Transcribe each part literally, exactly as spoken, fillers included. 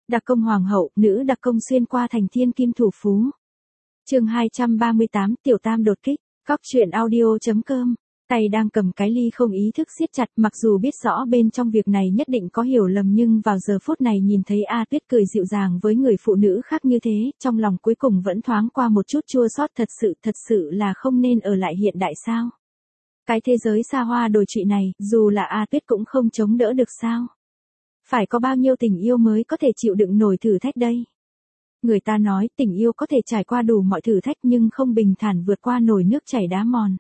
Đặc công hoàng hậu, nữ đặc công xuyên qua thành thiên kim thủ phú. Chương hai trăm ba mươi tám, Tiểu Tam đột kích. Cóc truyện audio chấm com. Tay đang cầm cái ly không ý thức siết chặt, mặc dù biết rõ bên trong việc này nhất định có hiểu lầm, nhưng vào giờ phút này nhìn thấy A Tuyết cười dịu dàng với người phụ nữ khác như thế, trong lòng cuối cùng vẫn thoáng qua một chút chua xót. Thật sự, thật sự là không nên ở lại hiện đại sao? Cái thế giới xa hoa đồi trụy này, dù là A Tuyết cũng không chống đỡ được sao? Phải có bao nhiêu tình yêu mới có thể chịu đựng nổi thử thách đây? Người ta nói tình yêu có thể trải qua đủ mọi thử thách nhưng không bình thản vượt qua nổi nước chảy đá mòn.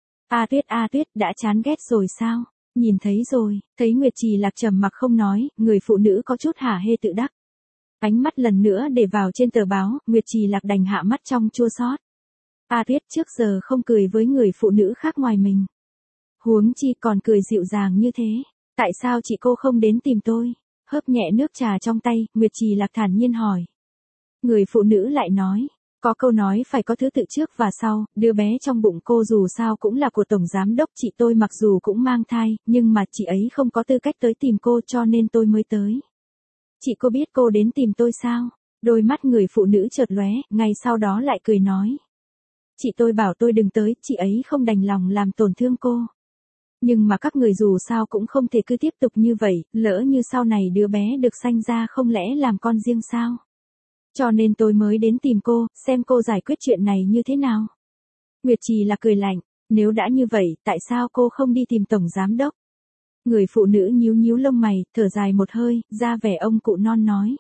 A Tuyết, A Tuyết đã chán ghét rồi sao? Nhìn thấy rồi, thấy Nguyệt Trì Lạc trầm mặc không nói, người phụ nữ có chút hả hê tự đắc. Ánh mắt lần nữa để vào trên tờ báo, Nguyệt Trì Lạc đành hạ mắt trong chua xót. A Tuyết trước giờ không cười với người phụ nữ khác ngoài mình. Huống chi còn cười dịu dàng như thế. Tại sao chị cô không đến tìm tôi? Hớp nhẹ nước trà trong tay, Nguyệt Trì Lạc thản nhiên hỏi. Người phụ nữ lại nói. Có câu nói phải có thứ tự trước và sau, đứa bé trong bụng cô dù sao cũng là của Tổng Giám Đốc. Chị tôi mặc dù cũng mang thai, nhưng mà chị ấy không có tư cách tới tìm cô cho nên tôi mới tới. Chị cô biết cô đến tìm tôi sao? Đôi mắt người phụ nữ chợt lóe, ngay sau đó lại cười nói. Chị tôi bảo tôi đừng tới, chị ấy không đành lòng làm tổn thương cô. Nhưng mà các người dù sao cũng không thể cứ tiếp tục như vậy, lỡ như sau này đứa bé được sanh ra không lẽ làm con riêng sao? Cho nên tôi mới đến tìm cô, xem cô giải quyết chuyện này như thế nào. Nguyệt Trì là cười lạnh, nếu đã như vậy, tại sao cô không đi tìm Tổng Giám Đốc? Người phụ nữ nhíu nhíu lông mày, thở dài một hơi, ra vẻ ông cụ non nói.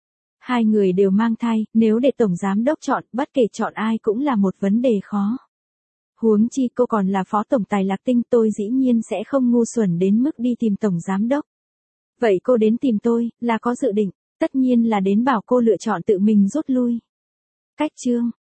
Hai người đều mang thai, nếu để Tổng Giám Đốc chọn, bất kể chọn ai cũng là một vấn đề khó. Huống chi cô còn là Phó Tổng Tài Lạc Tinh, tôi dĩ nhiên sẽ không ngu xuẩn đến mức đi tìm Tổng Giám Đốc. Vậy cô đến tìm tôi, là có dự định, tất nhiên là đến bảo cô lựa chọn tự mình rút lui. Cách chương,